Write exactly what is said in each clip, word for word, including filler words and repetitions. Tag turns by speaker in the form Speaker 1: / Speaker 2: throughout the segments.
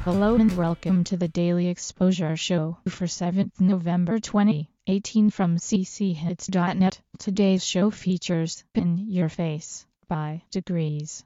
Speaker 1: Hello and welcome to the Daily Exposure Show for seventh November twenty eighteen from c c hits dot net. Today's show features In Your Face by Degrees.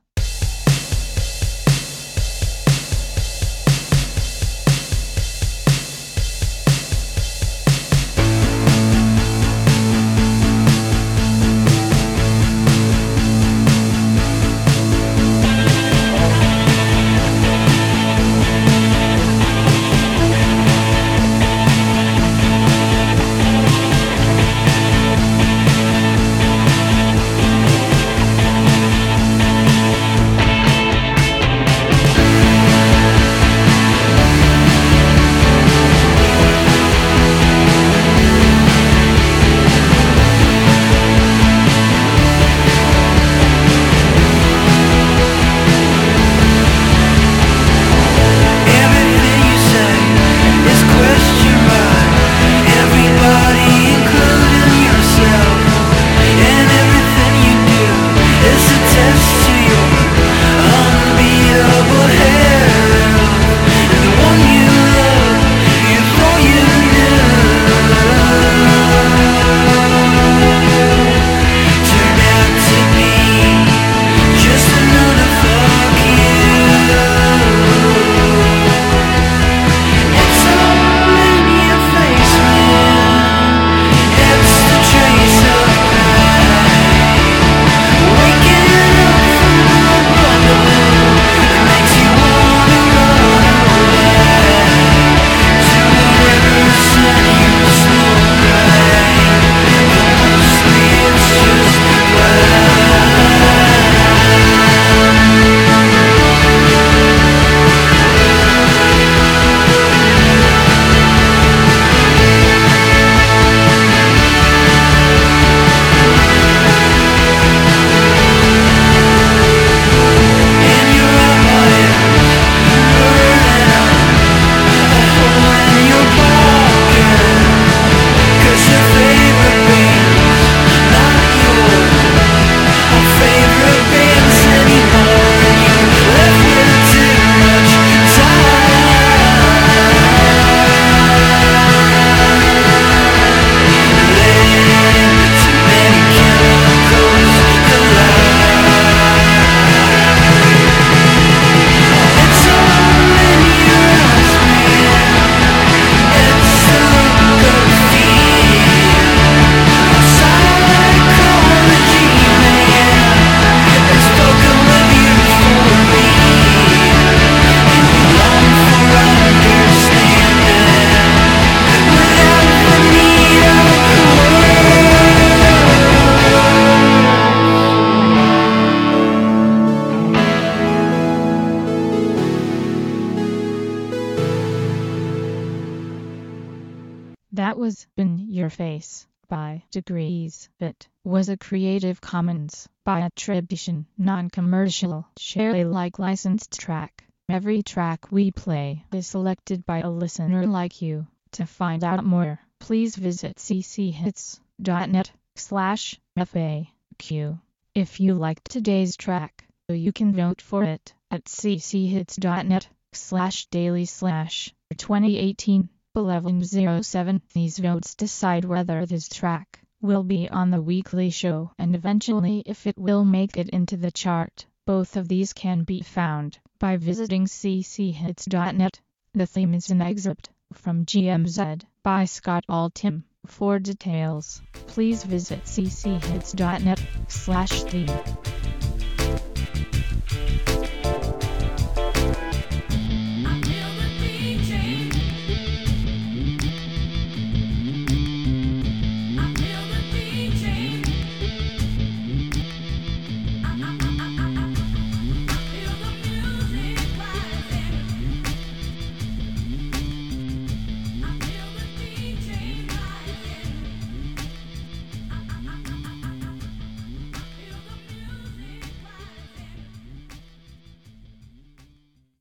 Speaker 1: That was In Your Face by Degrees. It was a Creative Commons by attribution, non-commercial, share Alike licensed track. Every track we play is selected by a listener like you. To find out more, please visit c c hits dot net slash F A Q. If you liked today's track, you can vote for it at c c hits dot net slash daily slash twenty eighteen. eleven oh seven. These votes decide whether this track will be on the weekly show and eventually if it will make it into the chart. Both of these can be found by visiting c c hits dot net. The theme is an excerpt from G M Z by Scott Altham. For details, please visit c c hits dot net slash theme.